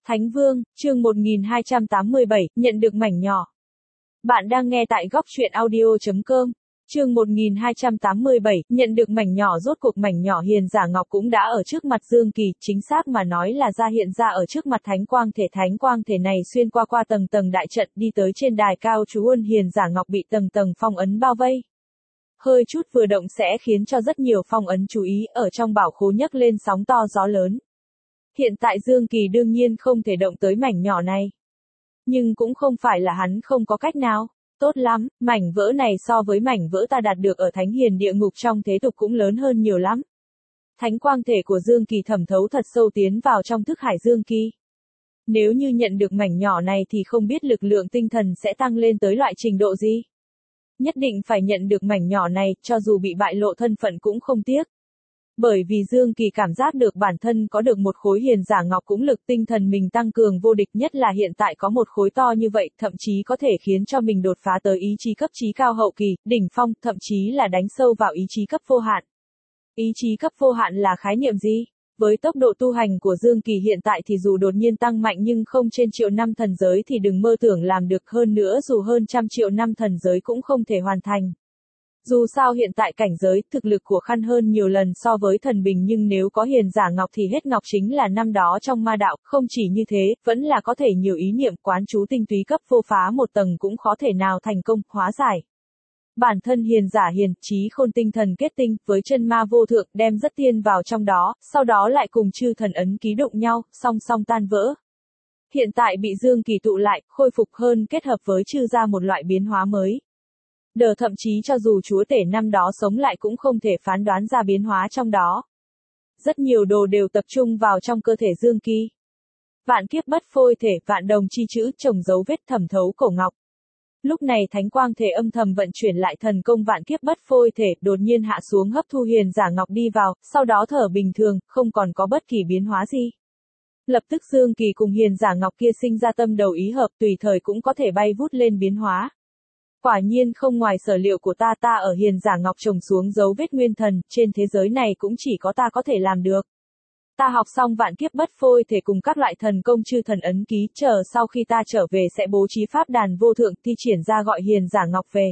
Thánh Vương, chương 1287, nhận được mảnh nhỏ. Bạn đang nghe tại góc truyện audio.com. Chương 1287, nhận được mảnh nhỏ. Rốt cuộc mảnh nhỏ hiền giả ngọc cũng đã ở trước mặt Dương Kỳ, chính xác mà nói là hiện ra ở trước mặt thánh quang thể. Thánh quang thể này xuyên qua tầng tầng đại trận đi tới trên đài cao trú ân. Hiền giả ngọc bị tầng tầng phong ấn bao vây. Hơi chút vừa động sẽ khiến cho rất nhiều phong ấn chú ý ở trong bảo khố nhấc lên sóng to gió lớn. Hiện tại Dương Kỳ đương nhiên không thể động tới mảnh nhỏ này. Nhưng cũng không phải là hắn không có cách nào. Tốt lắm, mảnh vỡ này so với mảnh vỡ ta đạt được ở Thánh Hiền địa ngục trong thế tục cũng lớn hơn nhiều lắm. Thánh quang thể của Dương Kỳ thẩm thấu thật sâu tiến vào trong thức hải Dương Kỳ. Nếu như nhận được mảnh nhỏ này thì không biết lực lượng tinh thần sẽ tăng lên tới loại trình độ gì. Nhất định phải nhận được mảnh nhỏ này, cho dù bị bại lộ thân phận cũng không tiếc. Bởi vì Dương Kỳ cảm giác được bản thân có được một khối hiền giả ngọc cũng lực tinh thần mình tăng cường vô địch, nhất là hiện tại có một khối to như vậy, thậm chí có thể khiến cho mình đột phá tới ý chí cấp chí cao hậu kỳ, đỉnh phong, thậm chí là đánh sâu vào ý chí cấp vô hạn. Ý chí cấp vô hạn là khái niệm gì? Với tốc độ tu hành của Dương Kỳ hiện tại thì dù đột nhiên tăng mạnh nhưng không trên triệu năm thần giới thì đừng mơ tưởng làm được, hơn nữa dù hơn trăm triệu năm thần giới cũng không thể hoàn thành. Dù sao hiện tại cảnh giới, thực lực của Khăn hơn nhiều lần so với thần bình, nhưng nếu có hiền giả ngọc thì hết ngọc chính là năm đó trong ma đạo, không chỉ như thế, vẫn là có thể nhiều ý niệm quán chú tinh túy cấp vô phá một tầng cũng khó thể nào thành công, hóa giải. Bản thân hiền giả hiền, trí khôn tinh thần kết tinh, với chân ma vô thượng, đem rất tiên vào trong đó, sau đó lại cùng chư thần ấn ký đụng nhau, song song tan vỡ. Hiện tại bị Dương Kỳ tụ lại, khôi phục hơn, kết hợp với chư ra một loại biến hóa mới. Thậm chí cho dù chúa tể năm đó sống lại cũng không thể phán đoán ra biến hóa trong đó. Rất nhiều đồ đều tập trung vào trong cơ thể Dương Kỳ. Vạn kiếp bất phôi thể, vạn đồng chi chữ, trồng dấu vết thẩm thấu cổ ngọc. Lúc này thánh quang thể âm thầm vận chuyển lại thần công vạn kiếp bất phôi thể, đột nhiên hạ xuống hấp thu hiền giả ngọc đi vào, sau đó thở bình thường, không còn có bất kỳ biến hóa gì. Lập tức Dương Kỳ cùng hiền giả ngọc kia sinh ra tâm đầu ý hợp, tùy thời cũng có thể bay vút lên biến hóa. Quả nhiên không ngoài sở liệu của ta ở hiền giả ngọc trồng xuống dấu vết nguyên thần, trên thế giới này cũng chỉ có ta có thể làm được. Ta học xong vạn kiếp bất phôi thể cùng các loại thần công chư thần ấn ký, chờ sau khi ta trở về sẽ bố trí pháp đàn vô thượng thi triển ra gọi hiền giả ngọc về.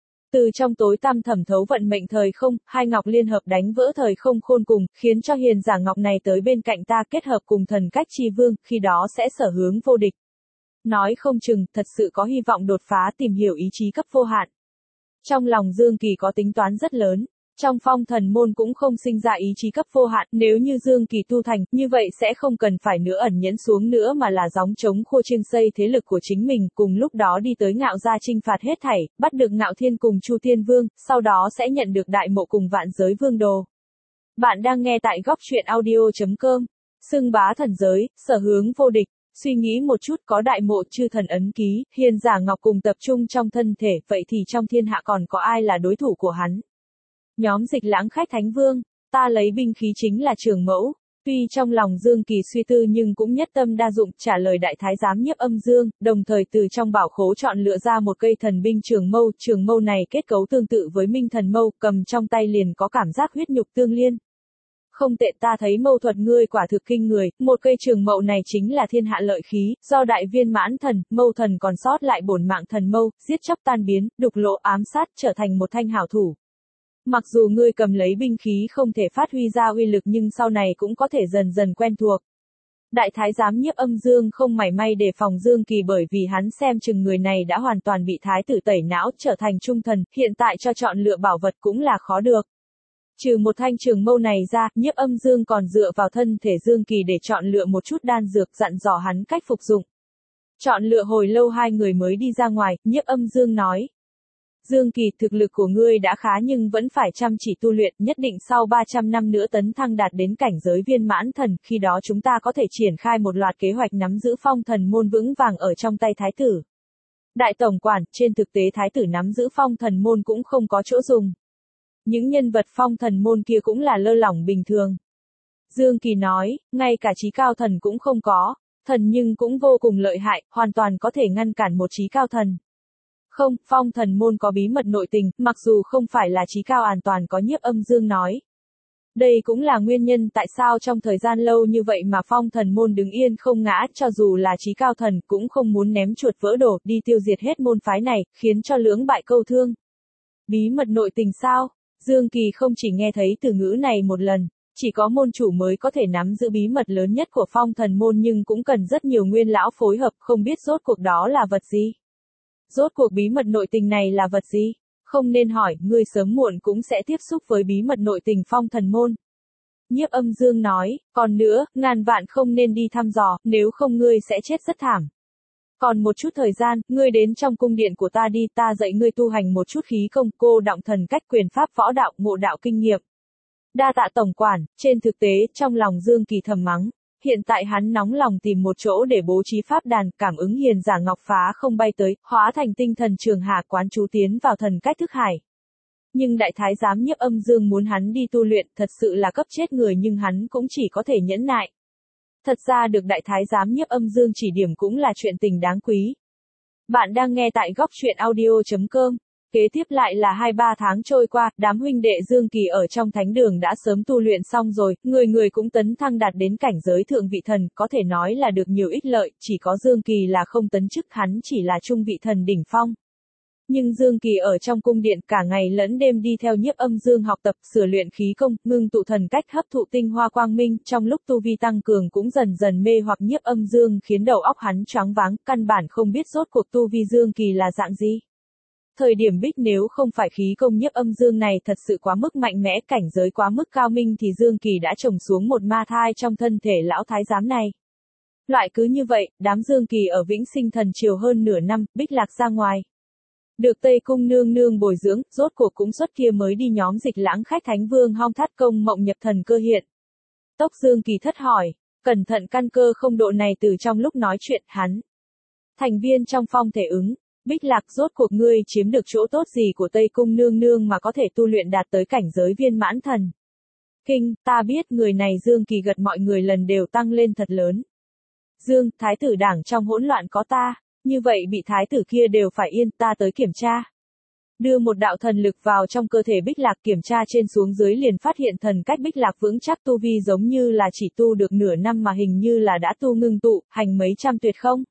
Từ trong tối tăm thẩm thấu vận mệnh thời không, hai ngọc liên hợp đánh vỡ thời không khôn cùng, khiến cho hiền giả ngọc này tới bên cạnh ta kết hợp cùng thần cách chi vương, khi đó sẽ sở hướng vô địch. Nói không chừng, thật sự có hy vọng đột phá tìm hiểu ý chí cấp vô hạn. Trong lòng Dương Kỳ có tính toán rất lớn. Trong phong thần môn cũng không sinh ra ý chí cấp vô hạn, nếu như Dương Kỳ tu thành, như vậy sẽ không cần phải nữa ẩn nhẫn xuống nữa mà là gióng trống khô chiêng xây thế lực của chính mình, cùng lúc đó đi tới Ngạo gia chinh phạt hết thảy, bắt được Ngạo Thiên cùng Chu Tiên Vương, sau đó sẽ nhận được đại mộ cùng vạn giới vương đồ. Bạn đang nghe tại góc truyện audio.com. Xưng bá thần giới, sở hướng vô địch. Suy nghĩ một chút, có đại mộ chư thần ấn ký, hiền giả ngọc cùng tập trung trong thân thể, vậy thì trong thiên hạ còn có ai là đối thủ của hắn? Nhóm Dịch Lãng khách Thánh Vương, ta lấy binh khí chính là trường mẫu. Tuy trong lòng Dương Kỳ suy tư nhưng cũng nhất tâm đa dụng trả lời đại thái giám Nhiếp Âm Dương, đồng thời từ trong bảo khố chọn lựa ra một cây thần binh trường mâu này kết cấu tương tự với minh thần mâu, cầm trong tay liền có cảm giác huyết nhục tương liên. Không tệ, ta thấy mâu thuật ngươi quả thực kinh người, một cây trường mâu này chính là thiên hạ lợi khí, do đại viên mãn thần, mâu thần còn sót lại bổn mạng thần mâu, giết chóc tan biến, đục lộ ám sát trở thành một thanh hảo thủ. Mặc dù ngươi cầm lấy binh khí không thể phát huy ra uy lực nhưng sau này cũng có thể dần dần quen thuộc. Đại thái giám Nhiếp Âm Dương không mảy may đề phòng Dương Kỳ bởi vì hắn xem chừng người này đã hoàn toàn bị thái tử tẩy não trở thành trung thần, hiện tại cho chọn lựa bảo vật cũng là khó được. Trừ một thanh trường mâu này ra, Nhiếp Âm Dương còn dựa vào thân thể Dương Kỳ để chọn lựa một chút đan dược, dặn dò hắn cách phục dụng. Chọn lựa hồi lâu hai người mới đi ra ngoài, Nhiếp Âm Dương nói. Dương Kỳ, thực lực của ngươi đã khá nhưng vẫn phải chăm chỉ tu luyện, nhất định sau 300 năm nữa tấn thăng đạt đến cảnh giới viên mãn thần, khi đó chúng ta có thể triển khai một loạt kế hoạch nắm giữ phong thần môn vững vàng ở trong tay thái tử. Đại tổng quản, trên thực tế thái tử nắm giữ phong thần môn cũng không có chỗ dùng. Những nhân vật phong thần môn kia cũng là lơ lỏng bình thường. Dương Kỳ nói, ngay cả chí cao thần cũng không có, thần nhưng cũng vô cùng lợi hại, hoàn toàn có thể ngăn cản một chí cao thần. Không, phong thần môn có bí mật nội tình, mặc dù không phải là chí cao an toàn có Nhiếp Âm Dương nói. Đây cũng là nguyên nhân tại sao trong thời gian lâu như vậy mà Phong Thần môn đứng yên không ngã, cho dù là chí cao thần cũng không muốn ném chuột vỡ đồ đi tiêu diệt hết môn phái này, khiến cho lưỡng bại câu thương. Bí mật nội tình sao? Dương Kỳ không chỉ nghe thấy từ ngữ này một lần, chỉ có môn chủ mới có thể nắm giữ bí mật lớn nhất của Phong Thần môn, nhưng cũng cần rất nhiều nguyên lão phối hợp, không biết rốt cuộc đó là vật gì. Rốt cuộc bí mật nội tình này là vật gì? Không nên hỏi, ngươi sớm muộn cũng sẽ tiếp xúc với bí mật nội tình Phong Thần môn. Nhiếp Âm Dương nói, còn nữa, ngàn vạn không nên đi thăm dò, nếu không ngươi sẽ chết rất thảm. Còn một chút thời gian, ngươi đến trong cung điện của ta đi, ta dạy ngươi tu hành một chút khí công, cô động thần cách, quyền pháp, võ đạo, ngộ đạo kinh nghiệm. Đa tạ tổng quản. Trên thực tế, trong lòng Dương Kỳ thầm mắng, hiện tại hắn nóng lòng tìm một chỗ để bố trí pháp đàn, cảm ứng hiền giả ngọc phá không bay tới, hóa thành tinh thần trường hà quán chú tiến vào thần cách thức hải. Nhưng đại thái giám Nhiếp Âm Dương muốn hắn đi tu luyện, thật sự là cấp chết người, nhưng hắn cũng chỉ có thể nhẫn nại. Thật ra được đại thái giám Nhiếp Âm Dương chỉ điểm cũng là chuyện tình đáng quý. Bạn đang nghe tại góc truyện audio.com. Kế tiếp lại là 2-3 tháng trôi qua, đám huynh đệ Dương Kỳ ở trong thánh đường đã sớm tu luyện xong rồi, người người cũng tấn thăng đạt đến cảnh giới thượng vị thần, có thể nói là được nhiều ích lợi, chỉ có Dương Kỳ là không tấn chức, hắn chỉ là trung vị thần đỉnh phong. Nhưng Dương Kỳ ở trong cung điện cả ngày lẫn đêm đi theo Nhiếp Âm Dương học tập, sửa luyện khí công, ngưng tụ thần cách, hấp thụ tinh hoa quang minh, trong lúc tu vi tăng cường cũng dần dần mê hoặc Nhiếp Âm Dương, khiến đầu óc hắn choáng váng, căn bản không biết rốt cuộc tu vi Dương Kỳ là dạng gì. Thời điểm bích nếu không phải khí công Nhiếp Âm Dương này thật sự quá mức mạnh mẽ, cảnh giới quá mức cao minh thì Dương Kỳ đã trồng xuống một ma thai trong thân thể lão thái giám này. Loại cứ như vậy, đám Dương Kỳ ở Vĩnh Sinh Thần Triều hơn nửa năm, bích lạc ra ngoài. Được Tây Cung nương nương bồi dưỡng, rốt cuộc cũng xuất kia mới đi nhóm Dịch Lãng khách Thánh Vương Hong Thát Công mộng nhập thần cơ hiện. Tốc Dương Kỳ thất hỏi, cẩn thận căn cơ không độ này từ trong lúc nói chuyện, hắn. Thành viên trong phong thể ứng, bích lạc rốt cuộc ngươi chiếm được chỗ tốt gì của Tây Cung nương nương mà có thể tu luyện đạt tới cảnh giới viên mãn thần. Kinh, ta biết người này Dương Kỳ gật mọi người lần đều tăng lên thật lớn. Dương, thái tử đảng trong hỗn loạn có ta. Như vậy bị thái tử kia đều phải yên, ta tới kiểm tra. Đưa một đạo thần lực vào trong cơ thể bích lạc, kiểm tra trên xuống dưới liền phát hiện thần cách bích lạc vững chắc, tu vi giống như là chỉ tu được nửa năm mà hình như là đã tu ngưng tụ, hành mấy trăm tuyệt không.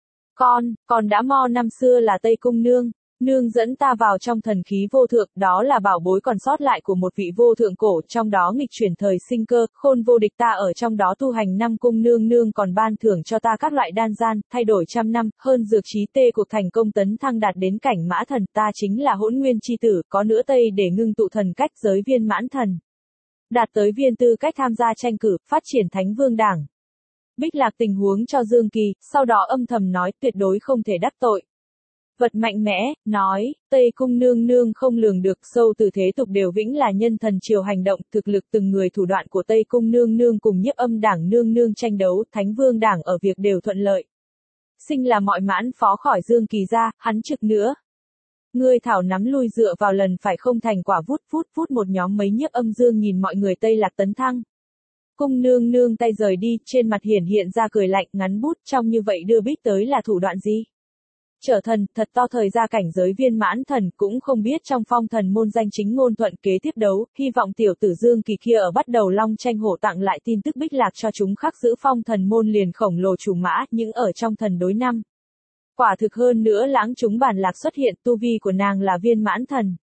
Còn đã mo năm xưa là Tây Cung nương dẫn ta vào trong thần khí vô thượng, đó là bảo bối còn sót lại của một vị vô thượng cổ, trong đó nghịch chuyển thời sinh cơ, khôn vô địch, ta ở trong đó tu hành 5 cung, nương còn ban thưởng cho ta các loại đan gian, thay đổi trăm năm, hơn dược trí tê cuộc thành công tấn thăng đạt đến cảnh mã thần, ta chính là hỗn nguyên chi tử, có nữa tây để ngưng tụ thần cách giới viên mãn thần. Đạt tới viên tư cách tham gia tranh cử, phát triển Thánh Vương đảng. Bích lạc tình huống cho Dương Kỳ, sau đó âm thầm nói tuyệt đối không thể đắc tội. Vật mạnh mẽ, nói, Tây Cung nương không lường được, sâu từ thế tục đều vĩnh là nhân thần triều hành động, thực lực từng người thủ đoạn của Tây Cung nương cùng Nhiếp Âm đảng nương tranh đấu, Thánh Vương đảng ở việc đều thuận lợi. Sinh là mọi mãn phó khỏi Dương Kỳ ra, hắn trực nữa. Ngươi thảo nắm lui dựa vào lần phải không thành quả, vút một nhóm mấy Nhiếp Âm Dương nhìn mọi người Tây Lạc tấn thăng. Cung nương tay rời đi, trên mặt hiện ra cười lạnh, ngắn bút trong như vậy đưa bích tới là thủ đoạn gì? Trở thần, thật to thời ra cảnh giới viên mãn thần, cũng không biết trong Phong Thần môn danh chính ngôn thuận kế tiếp đấu, hy vọng tiểu tử Dương Kỳ kia ở bắt đầu long tranh hổ tặng lại tin tức bích lạc cho chúng khắc giữ Phong Thần môn liền khổng lồ chủ mã, những ở trong thần đối năm. Quả thực hơn nữa lãng chúng bản lạc xuất hiện, tu vi của nàng là viên mãn thần.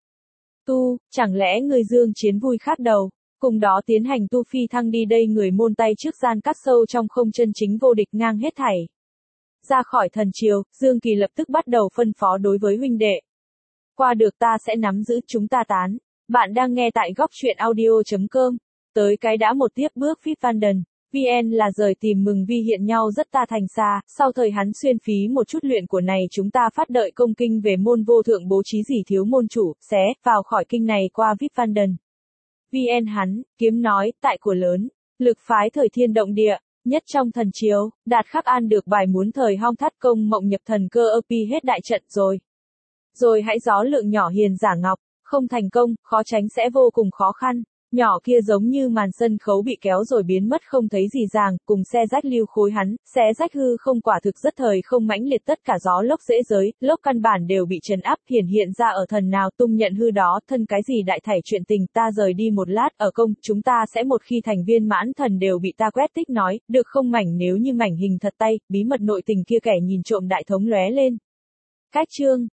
Chẳng lẽ người Dương chiến vui khác đầu, cùng đó tiến hành tu phi thăng đi đây, người môn tay trước gian cắt sâu trong không, chân chính vô địch ngang hết thảy. Ra khỏi thần triều, Dương Kỳ lập tức bắt đầu phân phó đối với huynh đệ. Qua được ta sẽ nắm giữ, chúng ta tán. Bạn đang nghe tại góc truyện audio.com. Tới cái đã một tiếp bước Fitfandom. VN là rời tìm mừng vi hiện nhau rất ta thành xa, sau thời hắn xuyên phí một chút luyện của này chúng ta phát đợi công kinh về môn vô thượng bố trí gì thiếu môn chủ, xé, vào khỏi kinh này qua Fitfandom. VN hắn, kiếm nói, tại của lớn, lực phái thời thiên động địa. Nhất trong thần chiếu, đạt khắc an được bài muốn thời Hong Thát Công mộng nhập thần cơ pi hết đại trận rồi. Rồi hãy gió lượng nhỏ hiền giả ngọc, không thành công, khó tránh sẽ vô cùng khó khăn. Nhỏ kia giống như màn sân khấu bị kéo rồi biến mất không thấy gì ràng, cùng xe rách lưu khối hắn, xé rách hư không quả thực rất thời không mãnh liệt tất cả gió lốc dễ giới, lốc căn bản đều bị trấn áp, hiện ra ở thần nào tung nhận hư đó, thân cái gì đại thảy chuyện tình, ta rời đi một lát, ở công, chúng ta sẽ một khi thành viên mãn thần đều bị ta quét tích nói, được không mảnh nếu như mảnh hình thật tay, bí mật nội tình kia kẻ nhìn trộm đại thống lóe lên. Cách chương